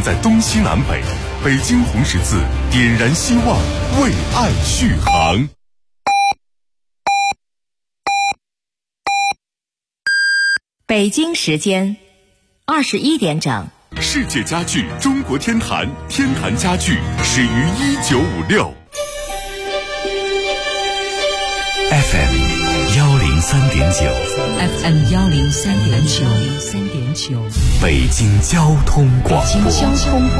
在东西南北，北京红十字点燃希望，为爱续航。 北京时间21点整。 世界家具中国天坛，天坛家具始于1956。 FM 103.9 FM 103.9 北京交通广播。 北京交通广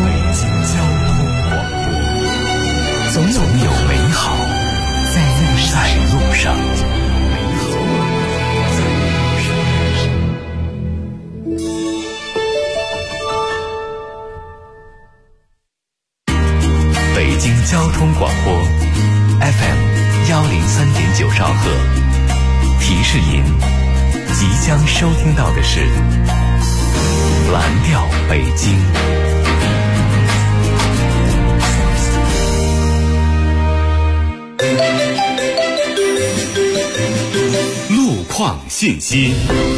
播，总有美好在路上。 北京交通广播 FM 103.9兆赫，提示您即将收听到的是蓝调北京。 路况信息。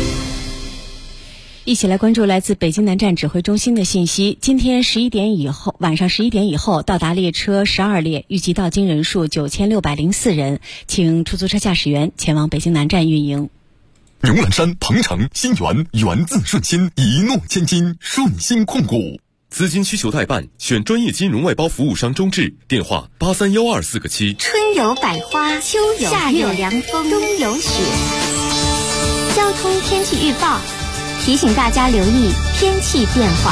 一起来关注来自北京南站指挥中心的信息。今天晚上11点以后到达列车12列，预计到京人数9604人，请出租车驾驶员前往北京南站运营。 牛栏山、鹏程、新源，源自顺心，一诺千金，顺心控股。资金需求代办，选专业金融外包服务商中智，电话831247个7。 春有百花，秋有夏有凉风，冬有雪。交通天气预报提醒大家留意天气变化。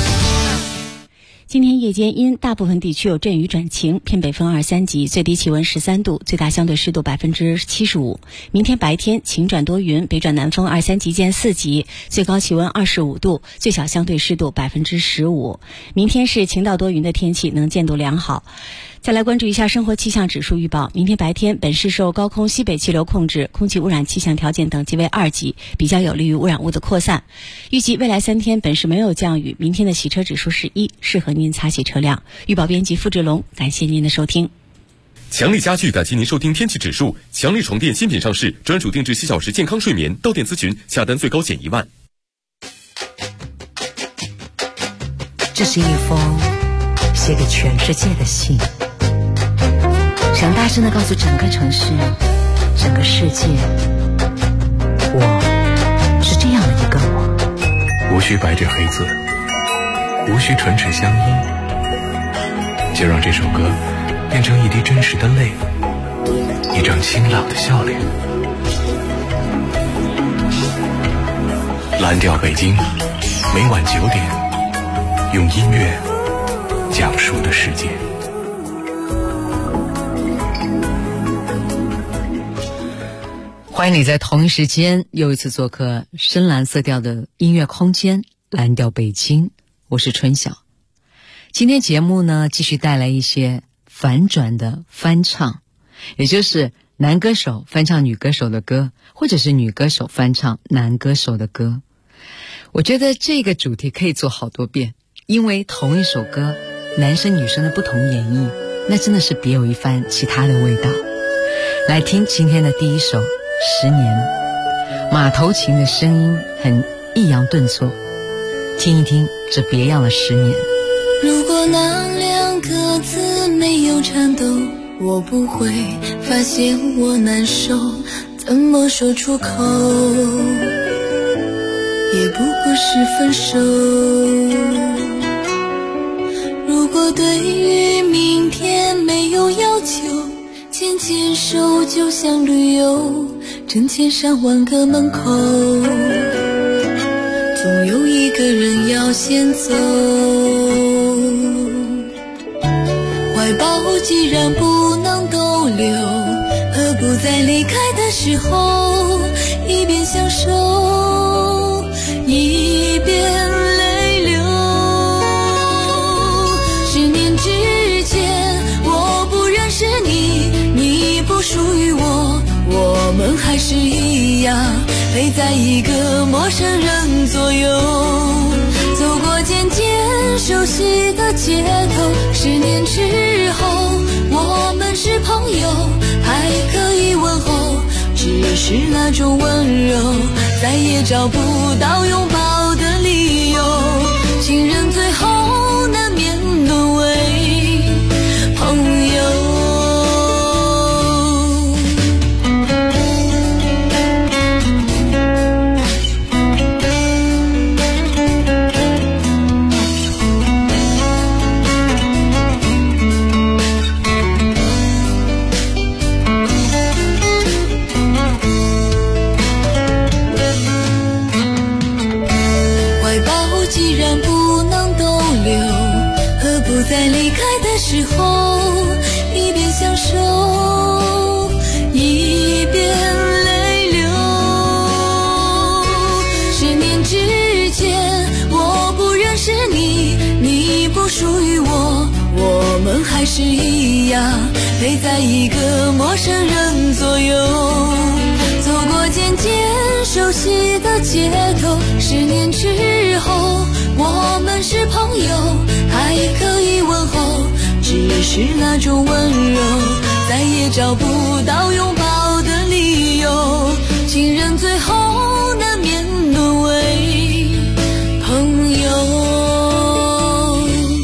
今天夜间因大部分地区有阵雨转晴，偏北风2、3级，最低气温13度，最大相对湿度75%。明天白天晴转多云，北转南风2、3级见4级，最高气温25度，最小相对湿度15%。明天是晴到多云的天气，能见度良好。再来关注一下生活气象指数预报。明天白天，本市受高空西北气流控制，空气污染气象条件等级为2级，比较有利于污染物的扩散。预计未来3天本市没有降雨，明天的洗车指数是1，适合您擦洗车辆。预报编辑付志龙，感谢您的收听。 强力家具感谢您收听天气指数。强力床垫新品上市，专属定制7小时健康睡眠，到店咨询，下单最高减1万。 这是一封写给全世界的信，想大声地告诉整个城市、整个世界，我是这样的一个我。 无需白纸黑字，无需唇齿相依，就让这首歌变成一滴真实的泪，一张清朗的笑脸。蓝调北京，每晚9点，用音乐讲述的世界。 欢迎你在同一时间又一次做客深蓝色调的音乐空间蓝调北京，我是春晓。今天节目呢，继续带来一些反转的翻唱，也就是男歌手翻唱女歌手的歌，或者是女歌手翻唱男歌手的歌。我觉得这个主题可以做好多遍，因为同一首歌男生女生的不同演绎，那真的是别有一番其他的味道。来听今天的第一首10年，马头琴的声音很抑扬顿挫，听一听这别样的10年。 如果那2个字没有颤抖，我不会发现我难受，怎么说出口，也不过是分手。如果对于明天没有要求，牵牵手就像旅游，成千上万个门口，总有一个人要先走。怀抱既然不能逗留，何不在离开的时候一边享受一边泪流。10年之前我不认识你，你不属于我，我们还是一样陪在一个陌生人左右，走过渐渐熟悉的街头。10年之后我们是朋友，还可以问候，只是那种温柔再也找不到拥抱的理由。情人最后在离开的时候，一边享受，一边泪流。10年之前，我不认识你，你不属于我，我们还是一样，陪在一个陌生人左右，走过渐渐熟悉的街头。10年之后，我们是朋友，还可以问候，只是那种温柔再也找不到拥抱的理由，情人最后难免沦为朋友。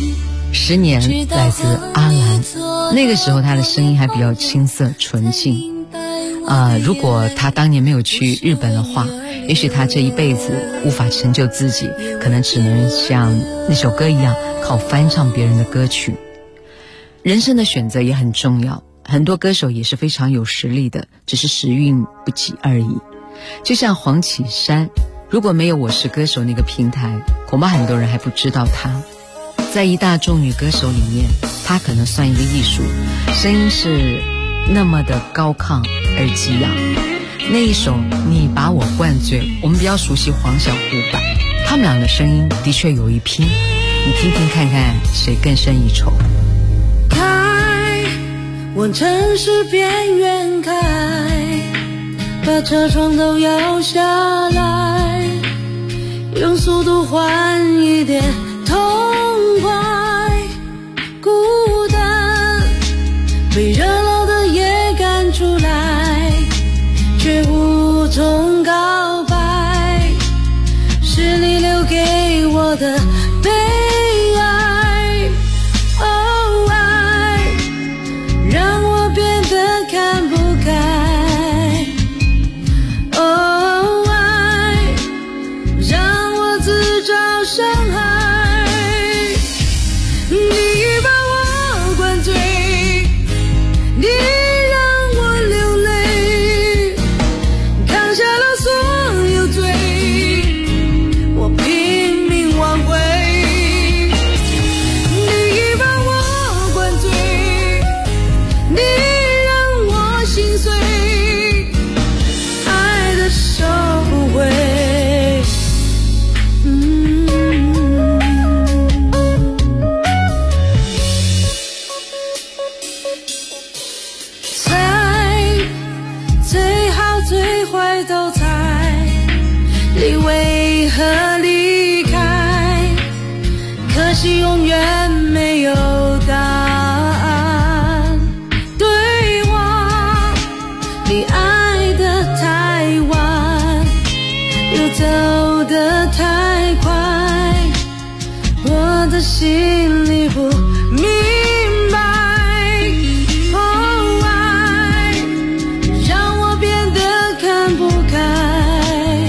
10年来自阿兰，那个时候他的声音还比较青涩纯净。如果他当年没有去日本的话，也许他这一辈子无法成就自己，可能只能像那首歌一样靠翻唱别人的歌曲。人生的选择也很重要，很多歌手也是非常有实力的，只是时运不济而已。就像黄绮珊，如果没有我是歌手那个平台，恐怕很多人还不知道她。在一大众女歌手里面，她可能算一个艺术，声音是那么的高亢而激昂。那一首你把我灌醉，我们比较熟悉黄小琥版，他们俩的声音的确有一拼，你听听看看谁更胜一筹。 开往城市边缘开，把车窗都摇下来，用速度换一点痛快。孤单被热闹的夜赶出来，却无从告白，是你留给我的悲哀。哦，爱让我变得看不开，哦，爱让我自找伤害。你把我灌醉，你让我流泪，扛下了所有罪，我拼命挽回。你把我灌醉，你让我心碎，爱的收不回。猜最好最坏都猜，你为何离开？可惜永远没有答案。对我，你爱得太晚，又走得太快，我的心里不明白。哦，爱让我变得看不开，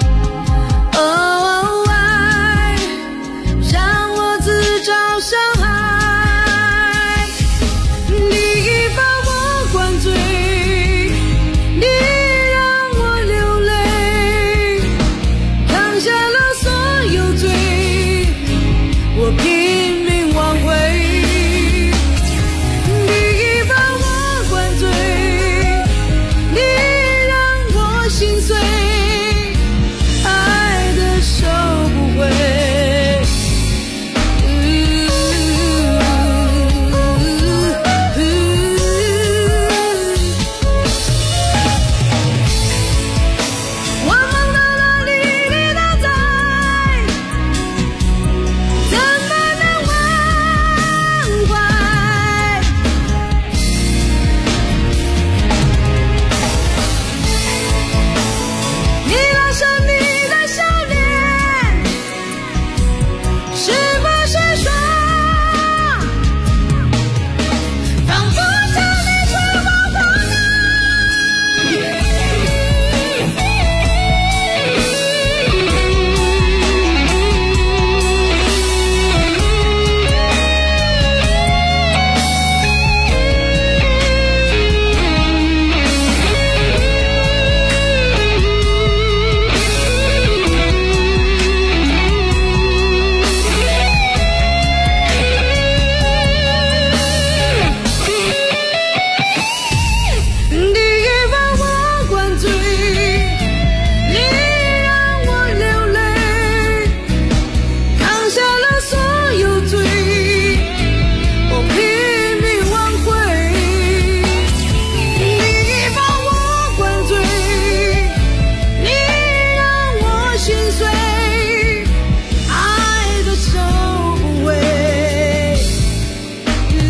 哦，爱让我自找伤害。你把我灌醉，你让我流泪，扛下了所有罪，我拼命挽回。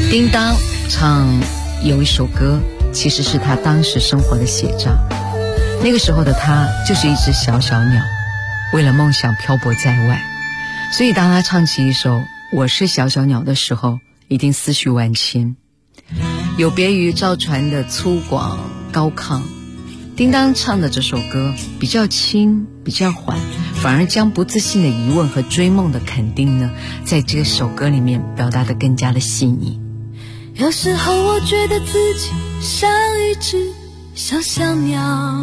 叮当唱有一首歌，其实是他当时生活的写照。那个时候的他就是一只小小鸟，为了梦想漂泊在外，所以当他唱起一首我是小小鸟的时候，一定思绪万千。有别于赵传的粗犷高亢，叮当唱的这首歌比较轻比较缓，反而将不自信的疑问和追梦的肯定呢，在这首歌里面表达得更加的细腻。 有时候我觉得自己像一只小小鸟，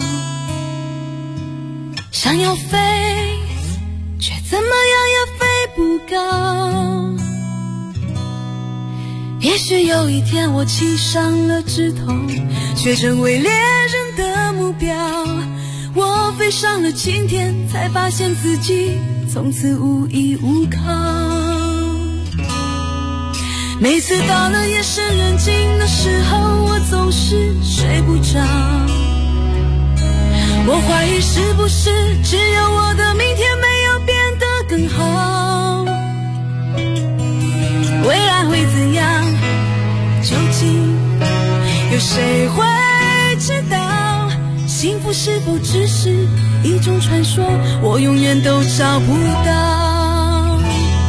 想要飞，却怎么样也飞不高。也许有一天我栖上了枝头，却成为猎人的目标。我飞上了青天，才发现自己从此无依无靠。每次到了夜深人静的时候，我总是睡不着。我怀疑是不是只有我的明天没有变得更好，未来会怎样，究竟有谁会知道？幸福是否只是一种传说，我永远都找不到。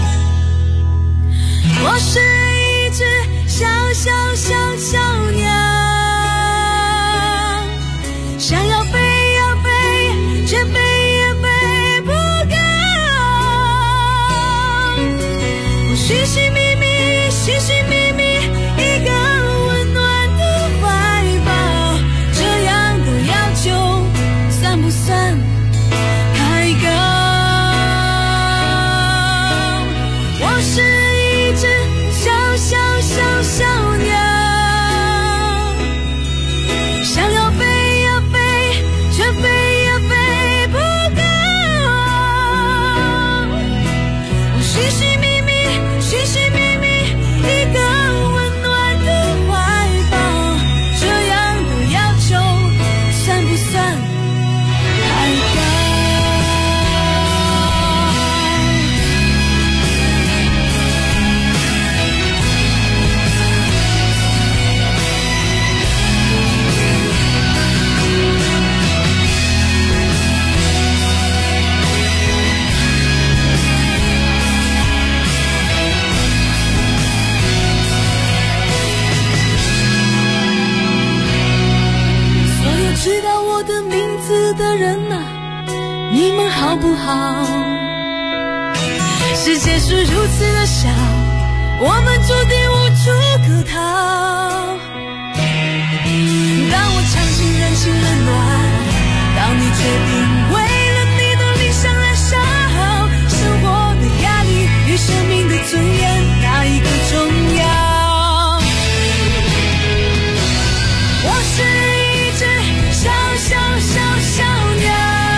我是一只小小小小鸟，想要飞呀飞，却飞也飞不高。我寻寻觅觅，寻寻觅觅一个温暖的怀抱，这样的要求算不算太高？我是一只小小小小鸟，想要飞呀飞，却飞也飞不高。我寻寻觅觅，寻寻觅觅一个温暖的怀抱，这样的要求算不算太高？所有知道我的名字的人啊，你们好不好？世界是如此的小，我们注定无处可逃。当我尝尽人情冷暖，当你决定为了你的理想燃烧，生活的压力与生命的尊严，哪一个重要？我是一只小小小小鸟，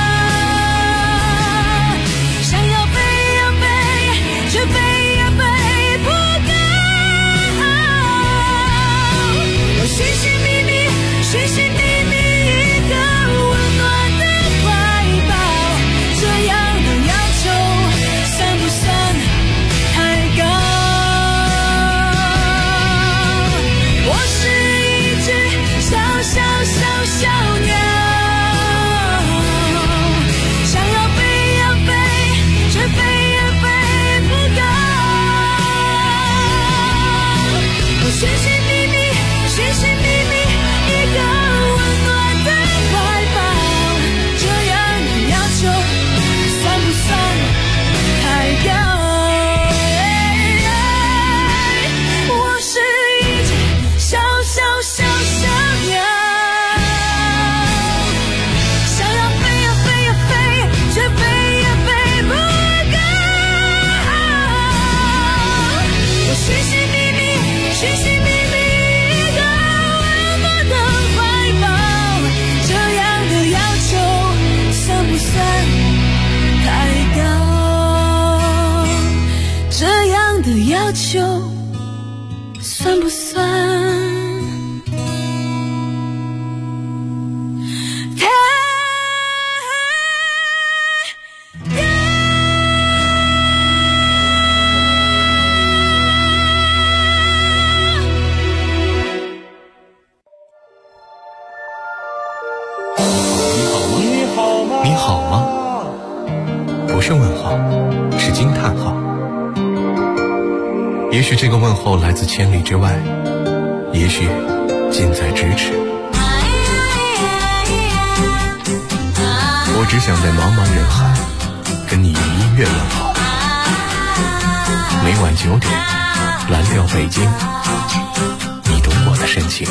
想要飞呀飞，却飞也飞不高。我寻寻觅觅，寻寻觅觅一个温暖的怀抱，这样的要求算不算太高？我是一只小小小小鸟，想要飞呀飞，却飞也飞不高。我寻寻觅觅，寻寻觅觅一个温暖的怀抱，这样的要求算不算太高？我是一只小小小小鸟，想要飞呀飞呀飞，却飞也飞不高。我寻寻觅觅，寻寻觅觅一个温暖的怀抱，这样的要求算不算太高？这样的要求算不算太高？ 也许这个问候来自千里之外，也许近在咫尺。我只想在茫茫人海跟你用音乐问好。每晚9点，蓝调北京，你懂我的深情。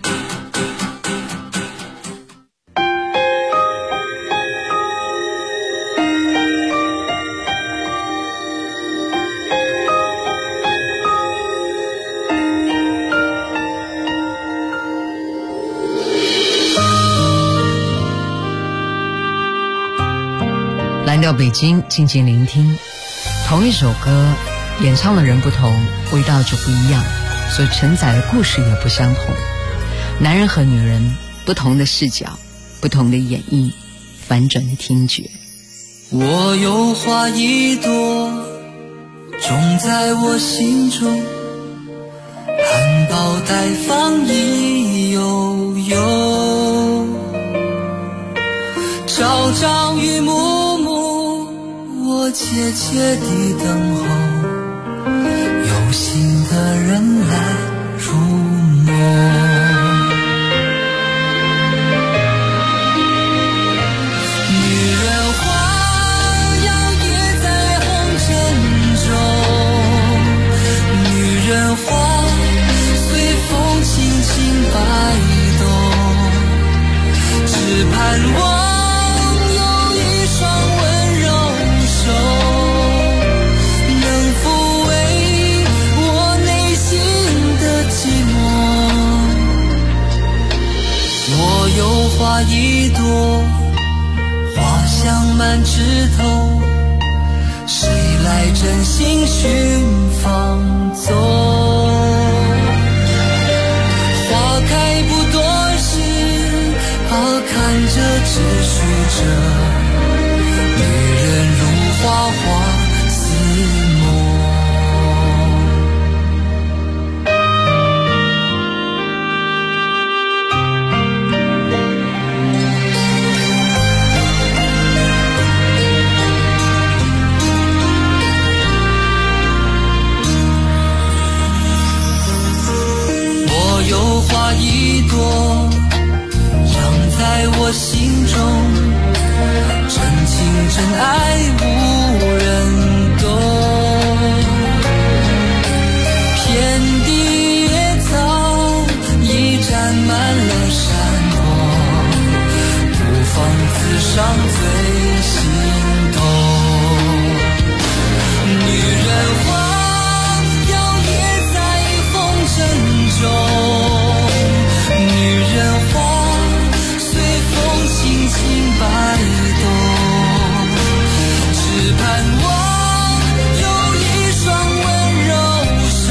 蓝调北京，静静聆听。同一首歌，演唱的人不同，味道就不一样，所承载的故事也不相同。男人和女人，不同的视角，不同的演绎，反转的听觉。 我有花一朵，种在我心中，含苞待放意悠悠，朝朝与暮暮，我切切地等候，有心的人来入梦。盼望有一双温柔手，能抚慰我内心的寂寞。我有花一朵，花香满枝头，谁来真心寻芳踪？花开不多时，看着只虚着，女人如花花似梦。我有花一朵，在我心中，真情真爱无人懂，遍地野草已占满了山坡，不妨自赏最心痛。女人花摇曳在风尘中，女人花轻轻摆动，只盼望有一双温柔手，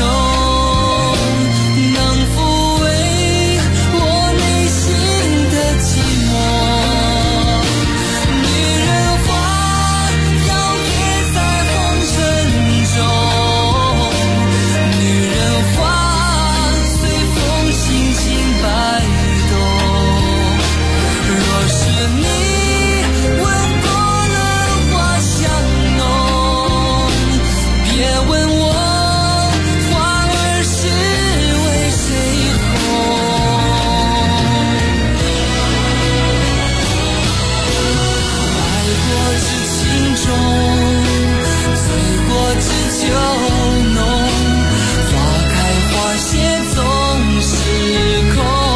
能抚慰我内心的寂寞。女人花摇曳在风尘中，女人花随风轻轻摆动。若是你闻过了花香浓，别问我花儿是为谁红。爱过知情重，醉过知酒浓，花开花谢总是空。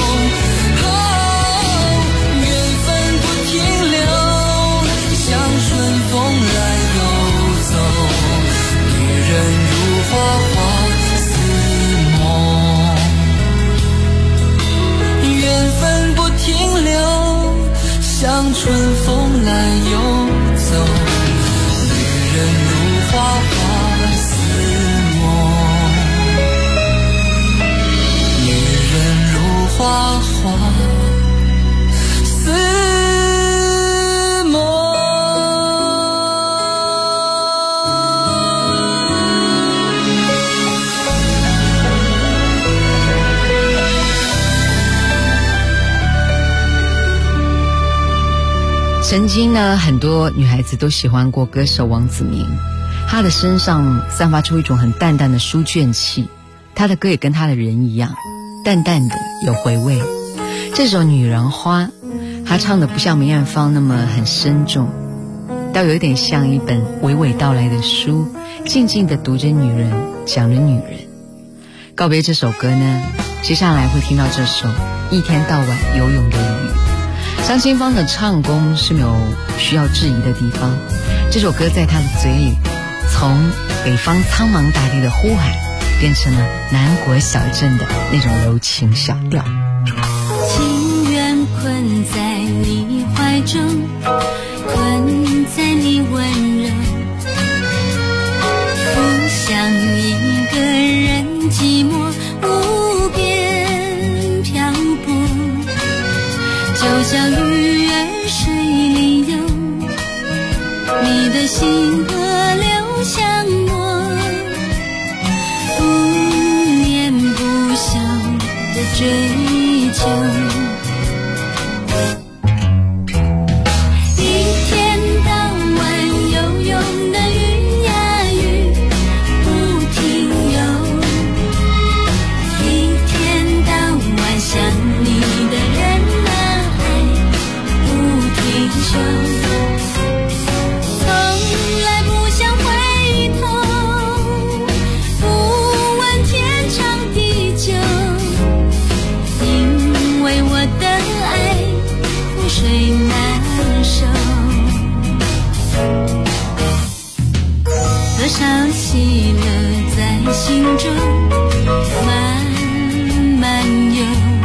花花似梦，缘分不停留，像春风来又走。女人如花花似梦，女人如花花似梦。 曾经呢，很多女孩子都喜欢过歌手王子明， 他的身上散发出一种很淡淡的书卷气，他的歌也跟他的人一样，淡淡的有回味。这首《女人花》，他唱的不像梅艳芳那么很深重，倒有点像一本娓娓道来的书，静静地读着女人，讲着女人。告别这首歌呢，接下来会听到这首《一天到晚游泳的鱼》。张清芳的唱功是没有需要质疑的地方，这首歌在她的嘴里，从北方苍茫大地的呼喊，变成了南国小镇的那种柔情小调。 情愿困在你怀中，困在你温柔，不想一个人寂寞无边漂泊，就像鱼儿水里游，你的心河流向我，不眠不休的追求。多少喜乐在心中慢慢游，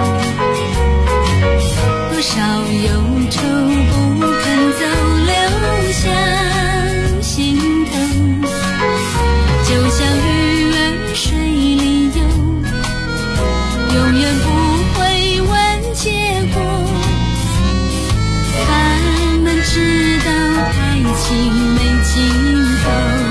多少忧愁不肯走，留下心头，就像鱼儿水里游，永远不会问结果，他们知道爱情没尽头。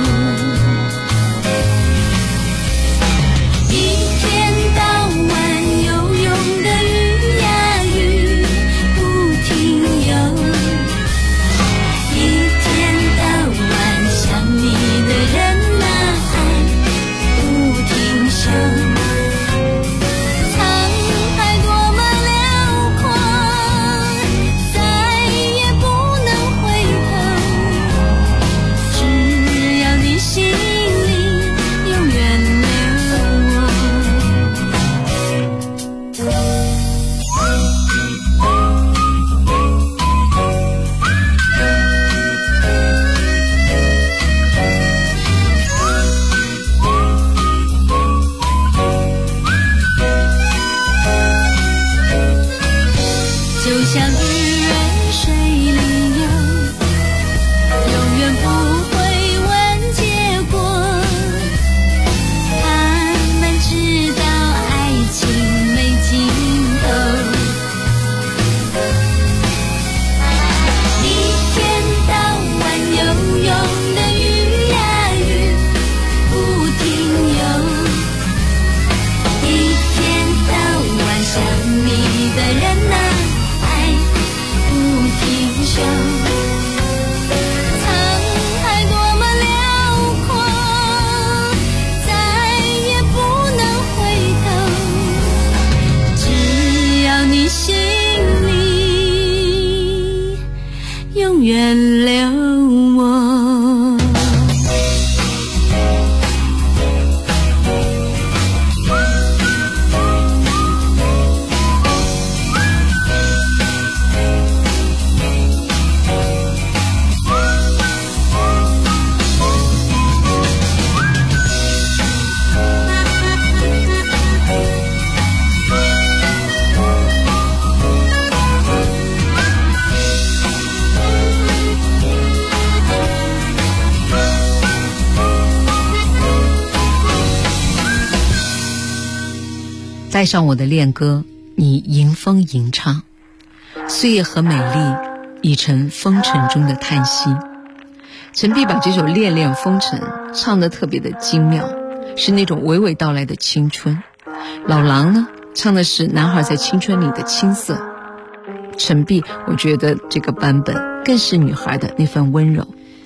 带上我的恋歌，你迎风吟唱，岁月和美丽已成风尘中的叹息。陈碧把这首《恋恋风尘》唱得特别的精妙，是那种娓娓道来的青春。老狼呢，唱的是男孩在青春里的青涩。陈碧我觉得这个版本更是女孩的那份温柔。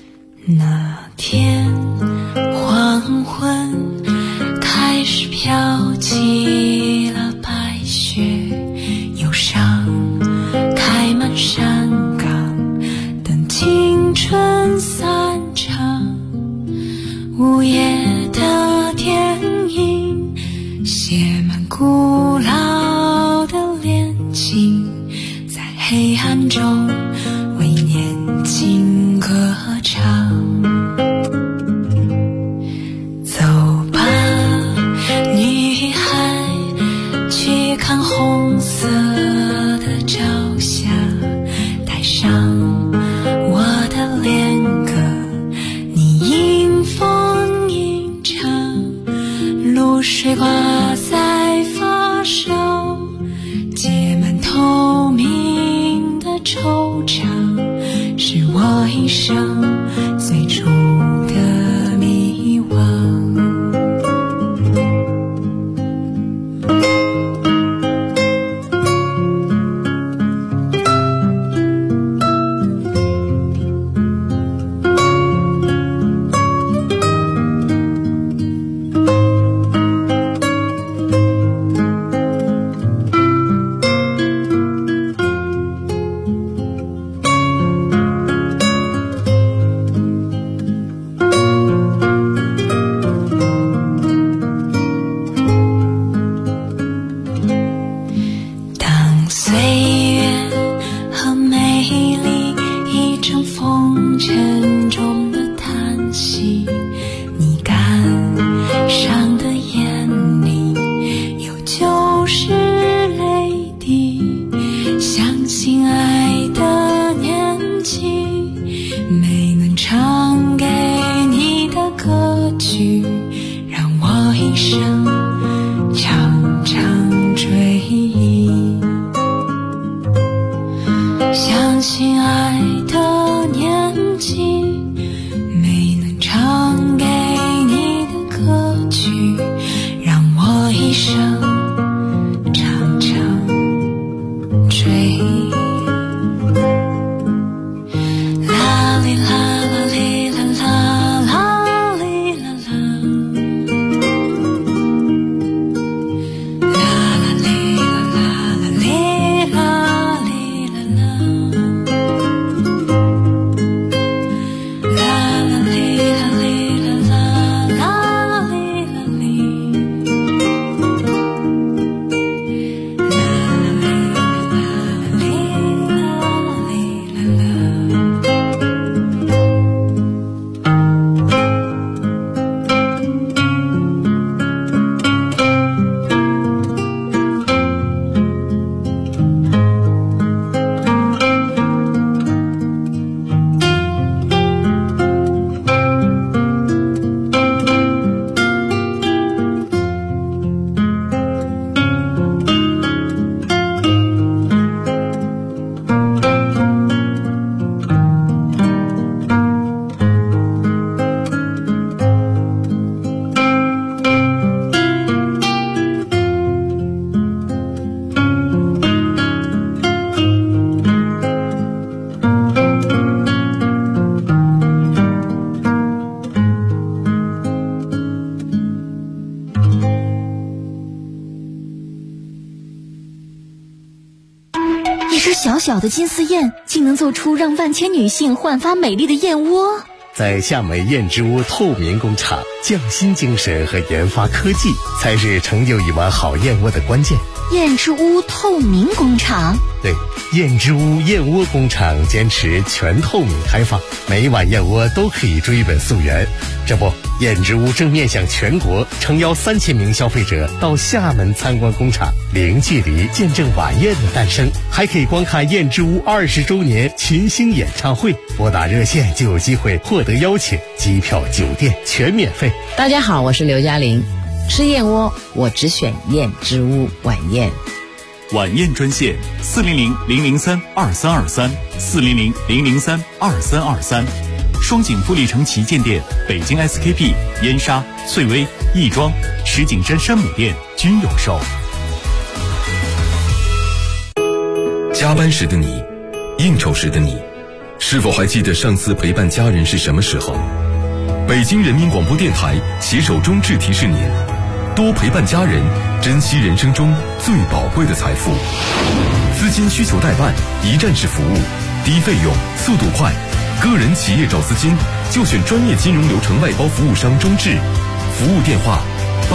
那天黄昏开始飘起了白雪，忧伤开满山岗，等青春散场。午夜的电影写满古老的恋情，在黑暗中为年轻歌唱。走吧，女孩，去看红色的朝霞，带上我的恋歌，你迎风吟唱，露水挂在发梢，结满透明的惆怅，是我一生最初的迷惘。 小小的金丝燕竟能做出让万千女性焕发美丽的燕窝。 在夏美燕之屋透明工厂，匠心精神和研发科技才是成就一碗好燕窝的关键。 燕之屋透明工厂， 对，燕之屋燕窝工厂坚持全透明开放，每一碗燕窝都可以追本溯源。这不，燕之屋正面向全国，诚邀3000名消费者到厦门参观工厂，零距离见证晚宴的诞生，还可以观看燕之屋20周年群星演唱会。拨打热线就有机会获得邀请，机票、酒店全免费。 大家好，我是刘嘉玲。吃燕窝，我只选燕之屋晚宴。 晚宴专线400-003-2323，400-003-2323。双井富力城旗舰店、北京 SKP、燕莎、翠微、亦庄、石景山山姆店均有售。 加班时的你，应酬时的你， 是否还记得上次陪伴家人是什么时候？北京人民广播电台携手中智提示您：多陪伴家人，珍惜人生中最宝贵的财富。资金需求代办，一站式服务，低费用，速度快。个人企业找资金，就选专业金融流程外包服务商中智。服务电话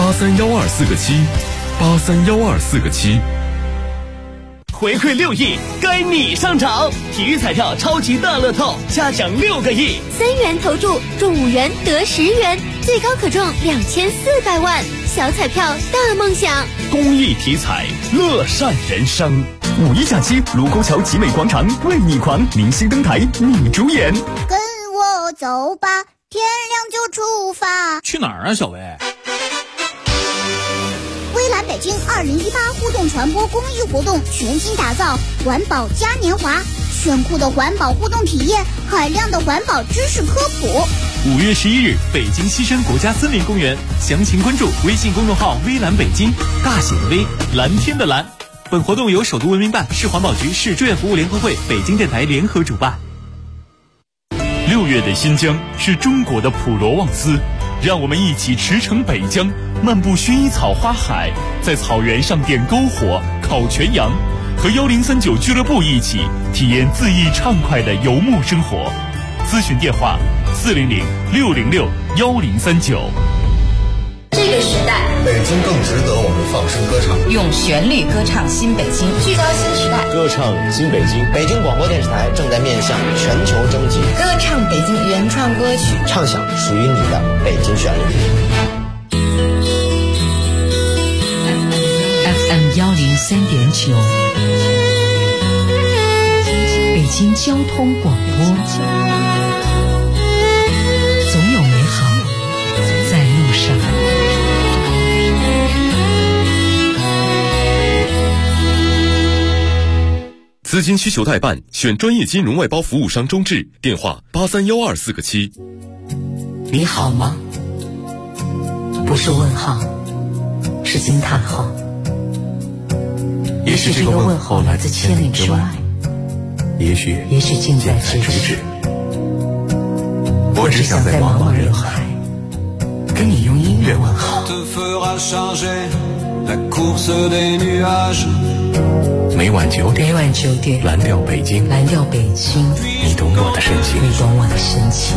：83124个7，83124个7。 回馈6亿，该你上场！体育彩票超级大乐透，下奖6个亿 ，3元投注中5元得10元，最高可中2400万，小彩票大梦想。 公益体彩，乐善人生。5一假期，卢沟桥集美广场为你狂，明星登台你主演。 跟我走吧，天亮就出发。 去哪儿啊，小薇？ 微蓝北京2018互动传播公益活动全新打造环保嘉年华，炫酷的环保互动体验，海量的环保知识科普。 5月11日，北京西山国家森林公园，详情关注微信公众号微蓝北京，大写的微，蓝天的蓝。本活动由首都文明办、市环保局、市志愿服务联合会、北京电台联合主办。6月的新疆是中国的普罗旺斯，让我们一起驰骋北疆，漫步薰衣草花海，在草原上点篝火、烤全羊，和1039俱乐部一起体验恣意畅快的游牧生活。咨询电话：400-606-1039。 这个时代， 北京更值得我们放声歌唱， 用旋律歌唱新北京， 聚焦新时代， 歌唱新北京。 北京广播电视台正在面向全球征集， 歌唱北京原创歌曲， 唱响属于你的北京旋律。 FM 103.9，北京交通广播，总有美好在路上。 资金需求代办，选专业金融外包服务商中智，电话83124个7。 你好吗？不是问号，是惊叹号。 也许这个问候来自千里之外，也许近在咫尺。我只想在茫茫人海跟你用音乐问好。每晚9点，蓝调北京，你懂我的深情。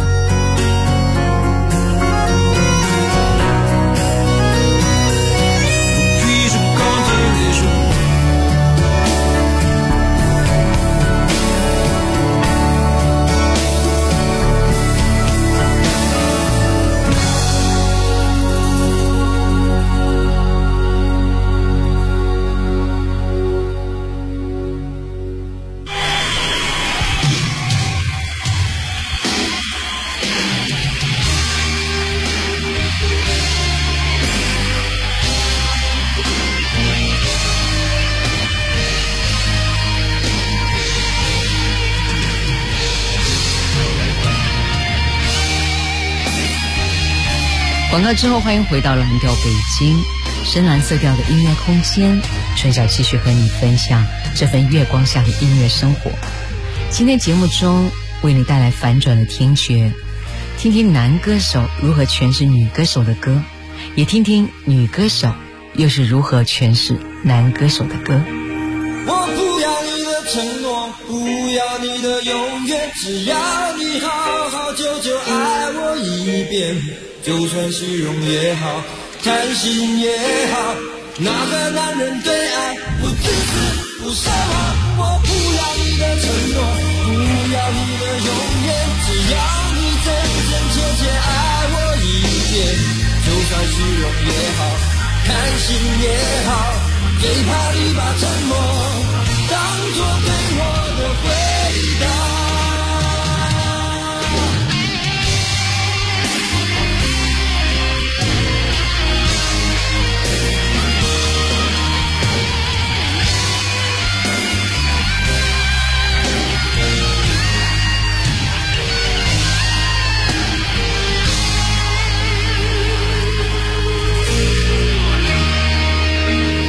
广告之后，欢迎回到蓝调北京，深蓝色调的音乐空间。春晓继续和你分享这份月光下的音乐生活。今天节目中为你带来反转的听觉，听听男歌手如何诠释女歌手的歌，也听听女歌手又是如何诠释男歌手的歌。 我不要你的承诺，不要你的永远，只要你好好久久爱我一遍。就算虚荣也好，贪心也好，哪个男人对爱不自私不奢望？我不要你的承诺，不要你的永远，只要你真真切切爱我一遍。就算虚荣也好，贪心也好，最怕你把沉默当作对我的回答。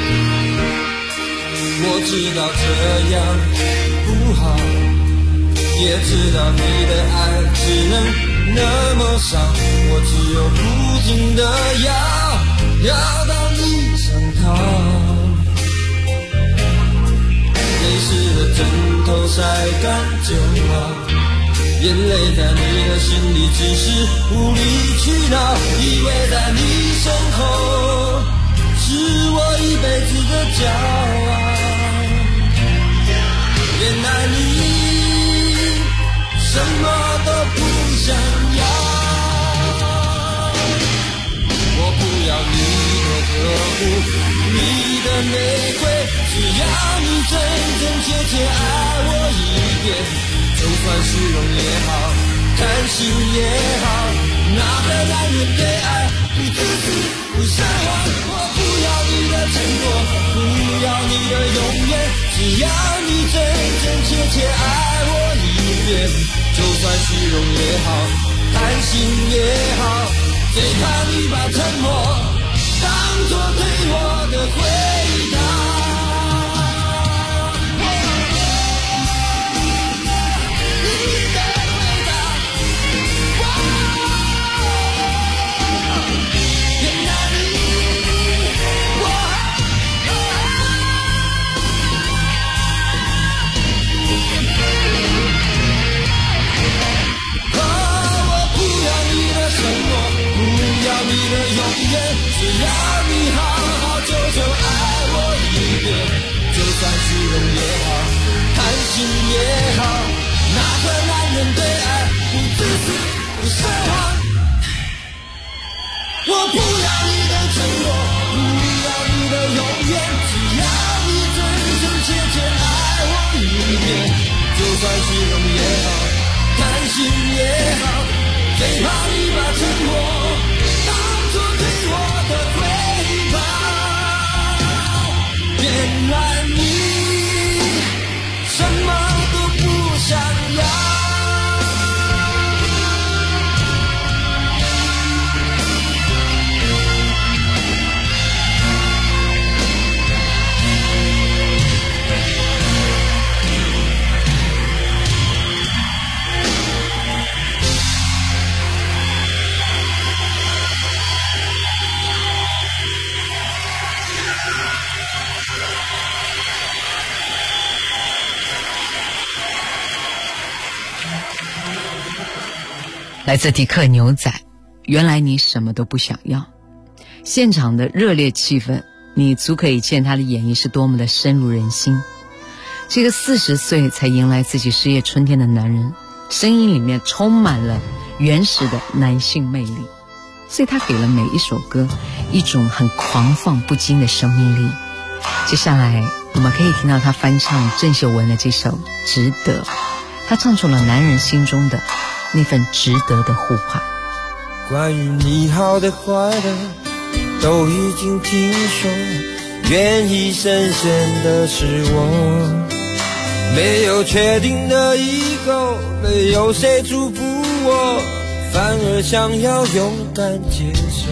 我知道这样不好， 也知道你的爱只能那么少，我只有不停的要到你身旁。泪湿的枕头晒干就好，眼泪在你的心里只是无理取闹，以为在你身后是我一辈子的骄傲。原来你什么都不想要，我不要你的呵护，你的玫瑰，只要你真真切切爱我一遍，就算虚荣也好，贪心也好，哪个男人对爱不自私不撒谎？我不要你的承诺，不要你的永远，只要你真真切切爱我一遍，就算虚荣也好，贪心也好，最怕你把沉默当作对我的回答。只要你好好久久爱我一遍，就算虚荣也好，贪心也好，哪个男人对爱不自私不撒谎？我不要你的承诺，不要你的永远，只要你真真切切爱我一遍，就算虚荣也好，贪心也好，最怕你把沉默当作对我的回报。原来你什么都不想要。 来自迪克牛仔，原来你什么都不想要。现场的热烈气氛，你足可以见他的演绎是多么的深入人心。这个40岁才迎来自己事业春天的男人，声音里面充满了原始的男性魅力，所以他给了每一首歌一种很狂放不羁的生命力。接下来我们可以听到他翻唱郑秀文的这首《值得》，他唱出了男人心中的那份值得的呼唤。 关于你好的坏的都已经听说，愿意深深的是我，没有确定的以后，没有谁祝福我，反而想要勇敢接受。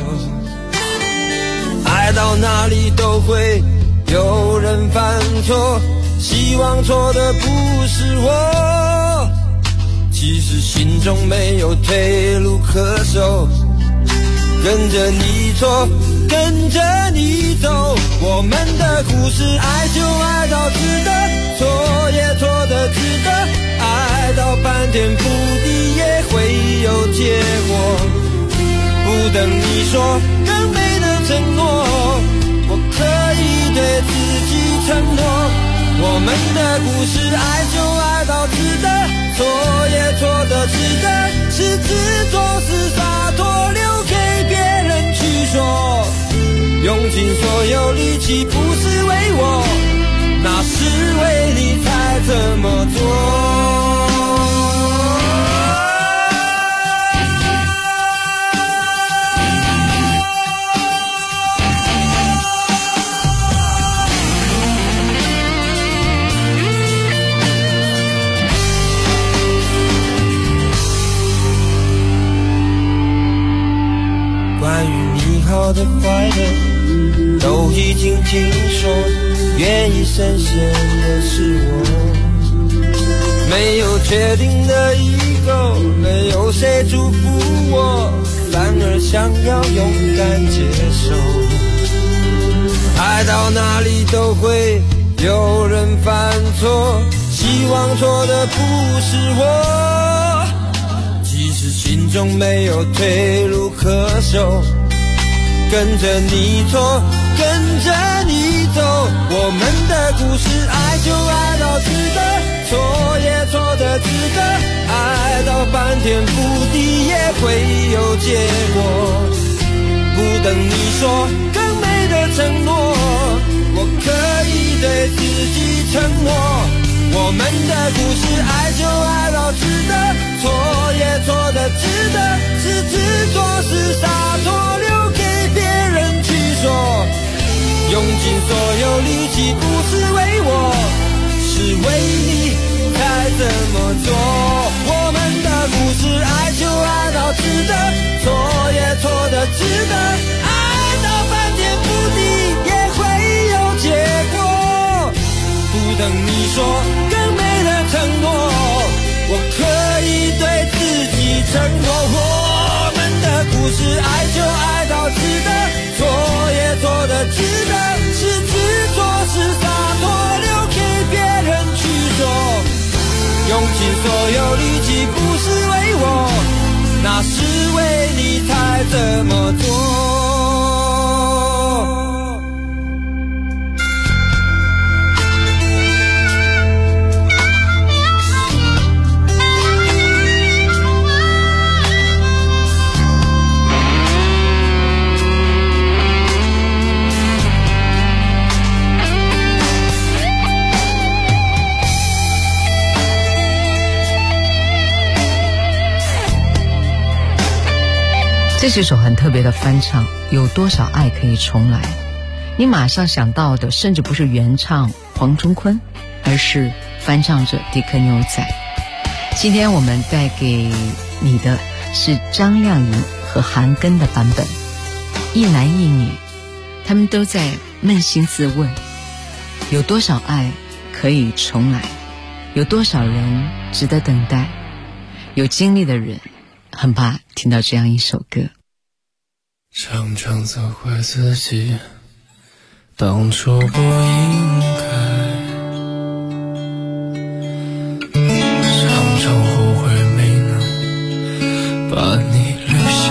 爱到哪里都会有人犯错，希望错的不是我，其实心中没有退路可守，跟着你错，跟着你走，我们的故事爱就爱到值得，错也错的值得，爱到翻天覆地也会有结果，不等你说更美的承诺，我可以对自己承诺，我们的故事爱就爱到值得，错也错的值得，是执着是洒脱留给别人去说，用尽所有力气不是为我，那是为你才这么做。关于你好的坏的都已经听说，愿意深深的是我， 没有确定的以后，没有谁祝福我，反而想要勇敢接受。爱到哪里都会有人犯错，希望错的不是我。即使心中没有退路可守，跟着你错，跟着你走，我们的故事爱就爱到值得，错也错的值得，爱到翻天覆地也会有结果。不等你说更美的承诺，我可以对自己承诺，我们的故事爱就爱到值得，错也错的值得，是执着是洒脱，留给别人去说。用尽所有力气不是为我，是为你才这么做。我们的故事爱就爱到值得，错也错的值得，爱到翻天覆地也会有结果。不等你说更美的承诺，我可以对自己承诺，我们的故事爱就爱到值得，错也错的值得，是执着是洒脱，留给别人去说。用尽所有力气不是为我，那是为你才这么做。 这是首很特别的翻唱，有多少爱可以重来？你马上想到的甚至不是原唱黄中坤，而是翻唱者迪克牛仔。今天我们带给你的是张靓颖和韩庚的版本，一男一女，他们都在扪心自问，有多少爱可以重来？有多少人值得等待？有经历的人很怕听到这样一首歌。 常常责怪自己当初不应该，常常后悔没能把你留下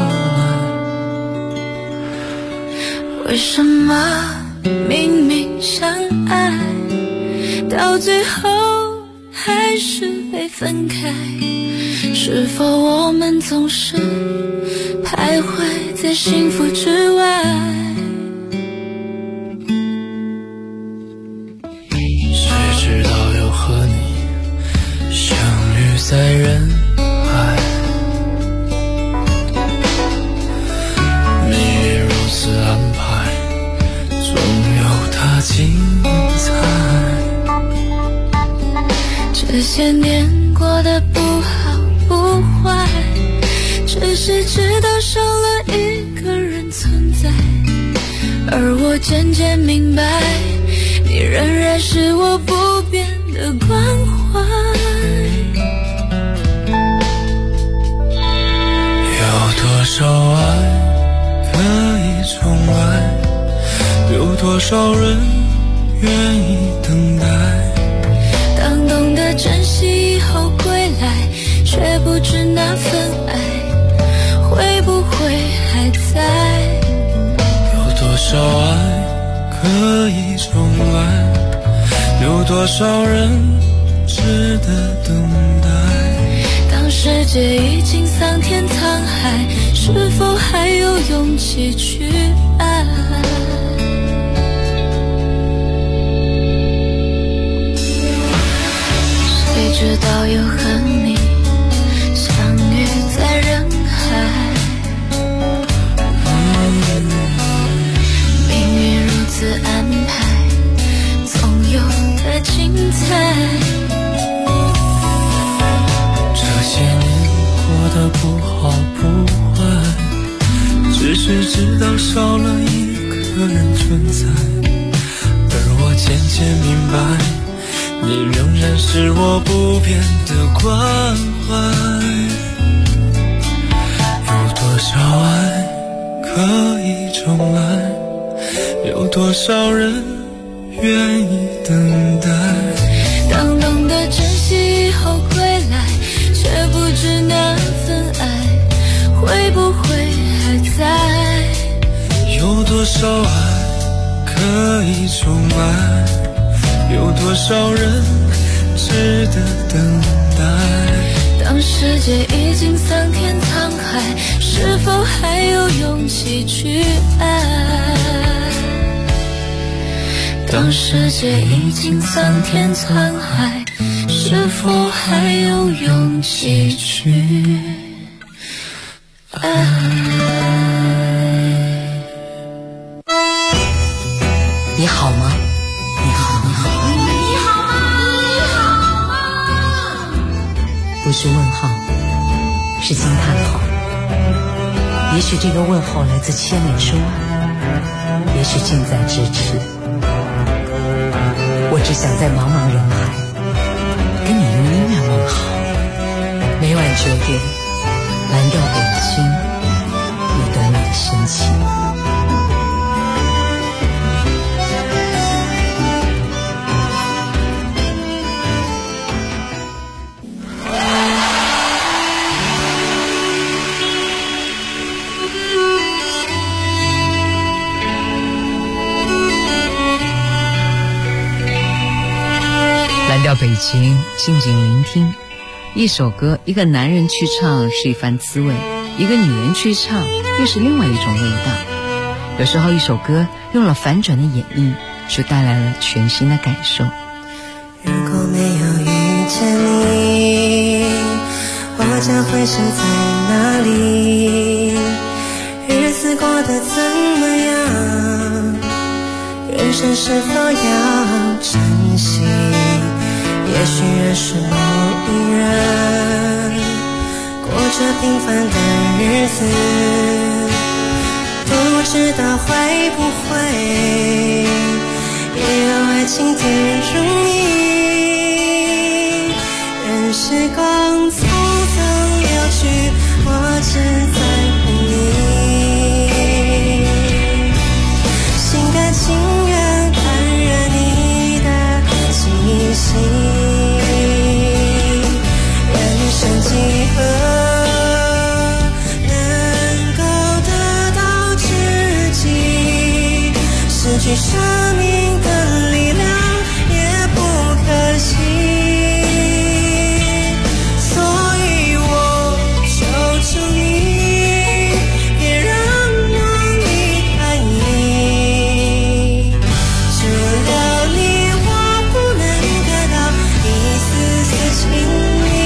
来。为什么明明相爱，到最后还是被分开？是否我们总是徘徊在幸福之外？ 谁知道又和你相遇在人海，命运如此安排，总有它精彩。 这些年过得不好不坏，只是直到少了一个人存在，而我渐渐明白，你仍然是我不变的关怀。 有多少爱可以重来？有多少人愿意等待？ 当懂得珍惜以后归来，却不知那份爱会不会还在。 有多少爱可以重来？有多少人值得等待？ 当世界已经桑田沧海，是否还有勇气去爱？谁知道又和你相遇在人海，命运如此安排，总有它精彩。 这些年过得不好不坏，只是知道少了一个人存在，而我渐渐明白， 你仍然是我不变的关怀。有多少爱可以重来？有多少人愿意等待？ 当懂得珍惜以后归来，却不知那份爱会不会还在？ 有多少爱可以重来？有多少人值得等待？ 当世界已经桑田沧海，是否还有勇气去爱？当世界已经桑田沧海，是否还有勇气去爱？ 你好吗？你好，你好， 你好吗？你好吗？ 不是问号，是惊叹号。也许这个问候来自千里之外，也许近在咫尺。我只想在茫茫人海跟你用音乐问好。每晚9点，蓝调北京，你懂我的深情。蓝调北京，静静聆听。一首歌，一个男人去唱是一番滋味，一个女人去唱又是另外一种味道。有时候一首歌用了反转的演绎，就带来了全新的感受。 如果没有遇见你，我将会是在哪里？日子过得怎么样？人生是否要珍惜？也许认识某一人，过着平凡的日子，不知道会不会也有爱情甜如蜜。任时光匆匆流去，我只在乎你，心甘情愿感染你的气息。人生几何能够得到知己？失去生命的力量也不可惜，所以我求求你，别让我离开你。除了你，我不能得到一丝丝情意。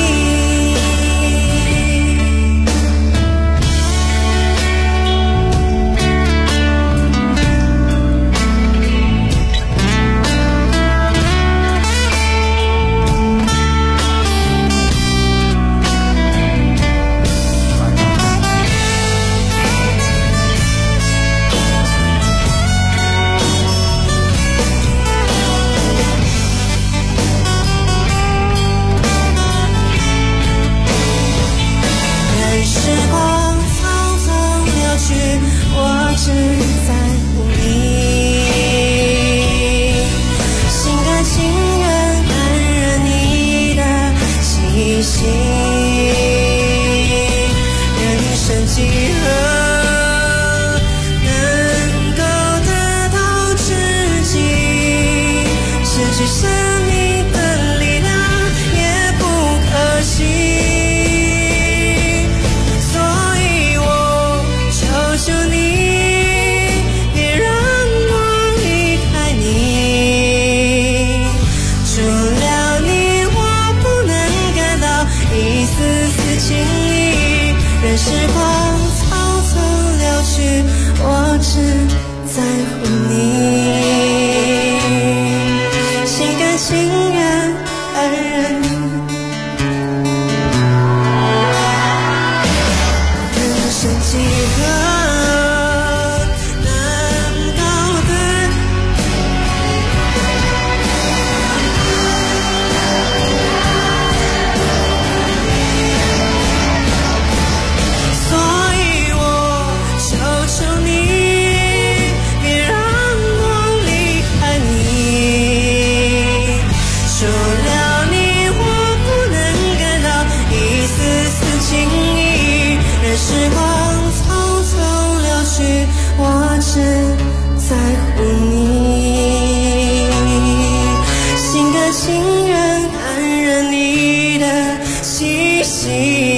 心。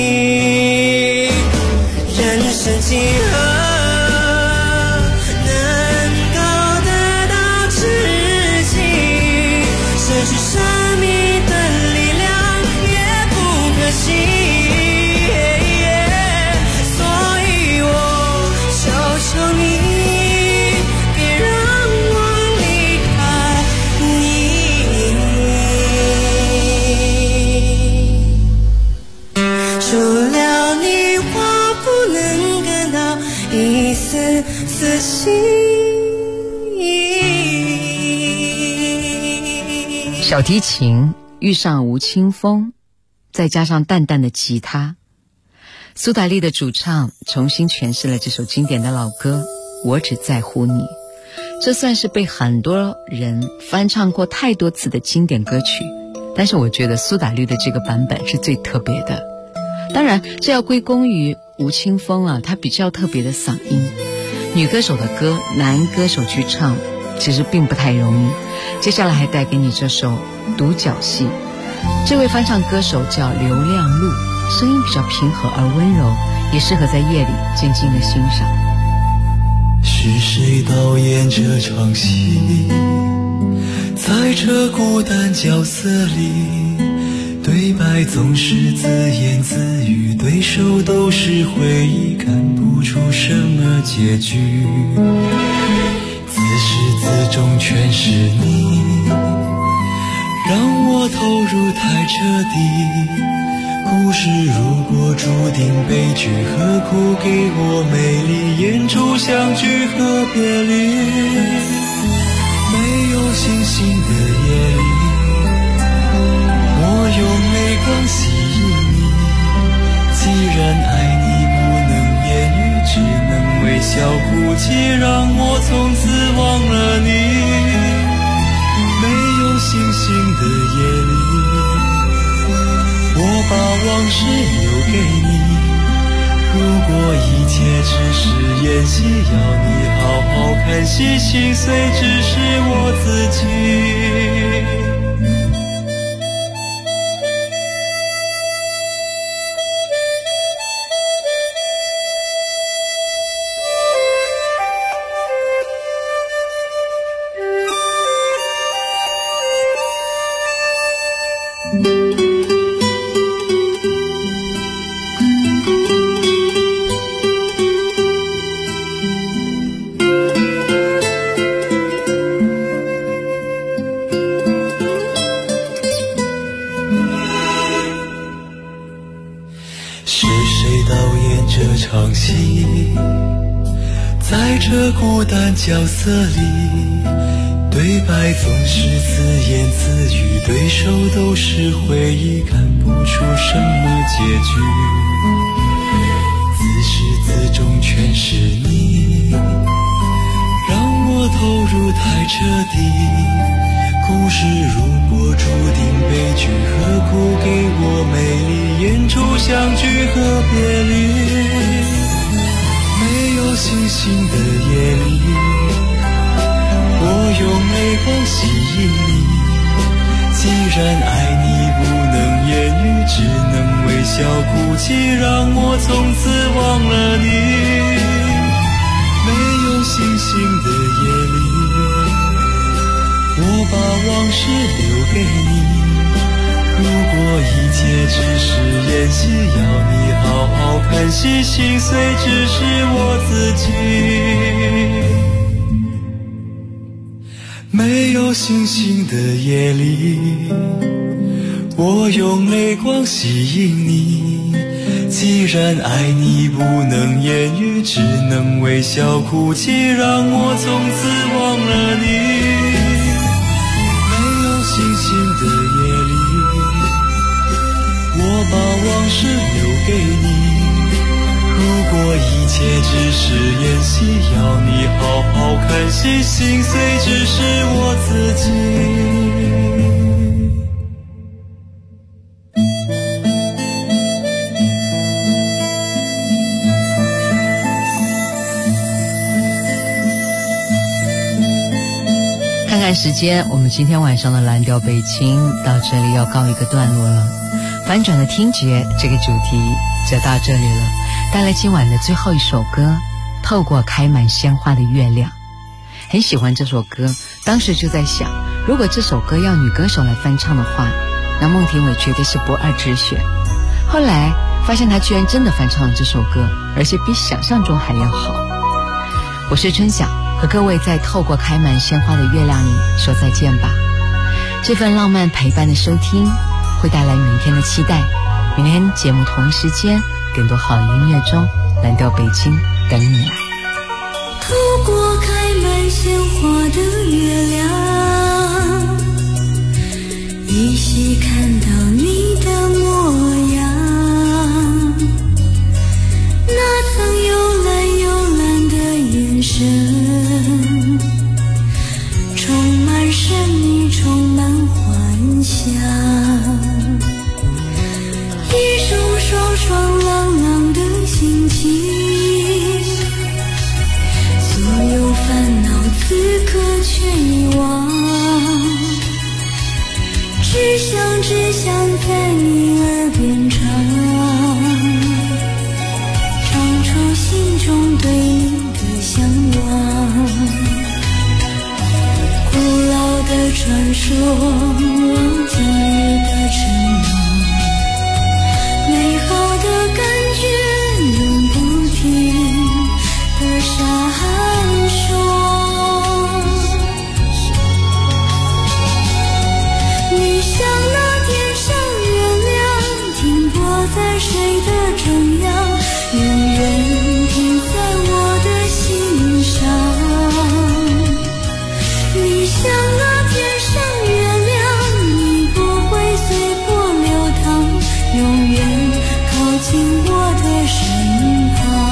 人生几何能够得到知己，失去生命的力量也不可惜。所以我求求你，别让我离开你。除了你，我不能感到一丝丝心意。 小提琴遇上吴青峰，再加上淡淡的吉他，苏打绿的主唱重新诠释了这首经典的老歌《我只在乎你》。这算是被很多人翻唱过太多次的经典歌曲，但是我觉得苏打绿的这个版本是最特别的。当然这要归功于吴青峰啊，他比较特别的嗓音，女歌手的歌男歌手去唱其实并不太容易。接下来还带给你这首《独角戏》，这位翻唱歌手叫刘亮路，声音比较平和而温柔，也适合在夜里静静的欣赏。 是谁导演这场戏？在这孤单角色里，对白总是自言自语，对手都是回忆，看不出什么结局。自始至终全是你，让我投入太彻底。故事如果注定悲剧，何苦给我美丽演出相聚和别离？没有星星的夜里，我用泪光吸引你。既然爱你不能言语，只能微笑哭泣，让我从此忘了你。没有星星的夜里，我把往事留给你。如果一切只是演戏，要你好好看戏，心碎只是我自己。在这孤单角色里，对白总是自言自语，对手都是回忆，看不出什么结局。自始至终全是你，让我投入太彻底。故事如果注定悲剧，何苦给我美丽演出相聚和别离？没有星星的夜里，我用泪光吸引你。既然爱你不能言语，只能微笑哭泣，让我从此忘了你。没有星星的夜里，我把往事留给你。如果一切只是演戏，要你好好看戏，心碎只是我自己。没有星星的夜里，我用泪光吸引你。既然爱你不能言语，只能微笑哭泣，让我从此忘了你。没有星星的夜里，我把往事留给你。如果一切只是演戏，要你好好看戏，心碎只是我自己。 看看时间，我们今天晚上的蓝调北京到这里要告一个段落了。 翻转的听觉这个主题就到这里了，带来今晚的最后一首歌，透过开满鲜花的月亮。很喜欢这首歌，当时就在想，如果这首歌要女歌手来翻唱的话，那孟庭苇绝对是不二之选。后来发现她居然真的翻唱了这首歌，而且比想象中还要好。我是春晓，和各位在透过开满鲜花的月亮里说再见吧。这份浪漫陪伴的收听会带来明天的期待，明天节目同一时间，更多好音乐中，蓝调北京等你来。 透过开满鲜花的月亮，依稀看到你的模样，那曾幽蓝幽蓝的眼神，充满神秘，充满幻想，一种爽爽朗朗的心情，所有烦恼此刻却遗忘，只想在你耳边唱出心中对你的向往。古老的传说，今日的承诺，美好的感觉永不停的闪烁。你像那天上月亮，停泊在水的中央，永远停在我的心上。你像那天上月亮，你不会随波流淌，永远靠近我的身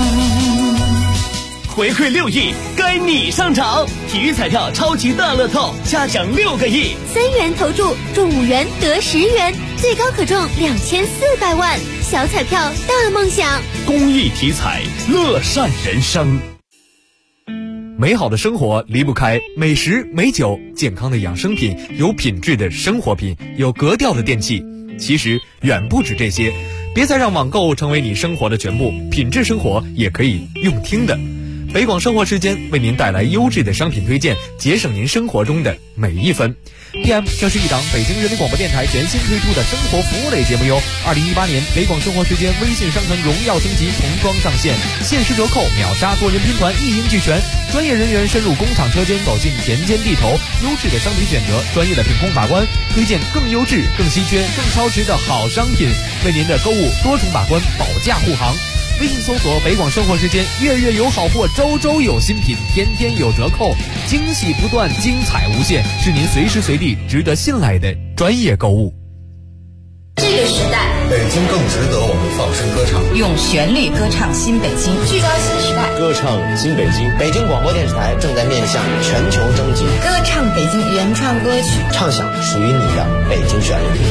旁。 回馈6亿，该你上场！体育彩票超级大乐透，下奖6个亿 ，3元投注中5元得10元，最高可中2400万，小彩票大梦想。 公益体彩，乐善人生。美好的生活离不开美食美酒，健康的养生品，有品质的生活品，有格调的电器。其实远不止这些，别再让网购成为你生活的全部，品质生活也可以用听的。北广生活时间为您带来优质的商品推荐，节省您生活中的每一分。PM 这是一档北京人民广播电台全新推出的生活服务类节目哟。2018年北广生活时间微信商城荣耀升级童装上线，限时折扣，秒杀多人拼团，一应俱全。专业人员深入工厂车间，走进田间地头，优质的商品选择，专业的品控把关，推荐更优质、更稀缺、更超值的好商品，为您的购物多重把关，保价护航。微信搜索北广生活时间，月月有好货，周周有新品，天天有折扣，惊喜不断，精彩无限，是您随时随地值得信赖的专业购物。 这个时代， 北京更值得我们放声歌唱， 用旋律歌唱新北京， 聚焦新时代， 歌唱新北京。北京广播电视台正在面向全球征集， 歌唱北京原创歌曲， 唱响属于你的北京旋律。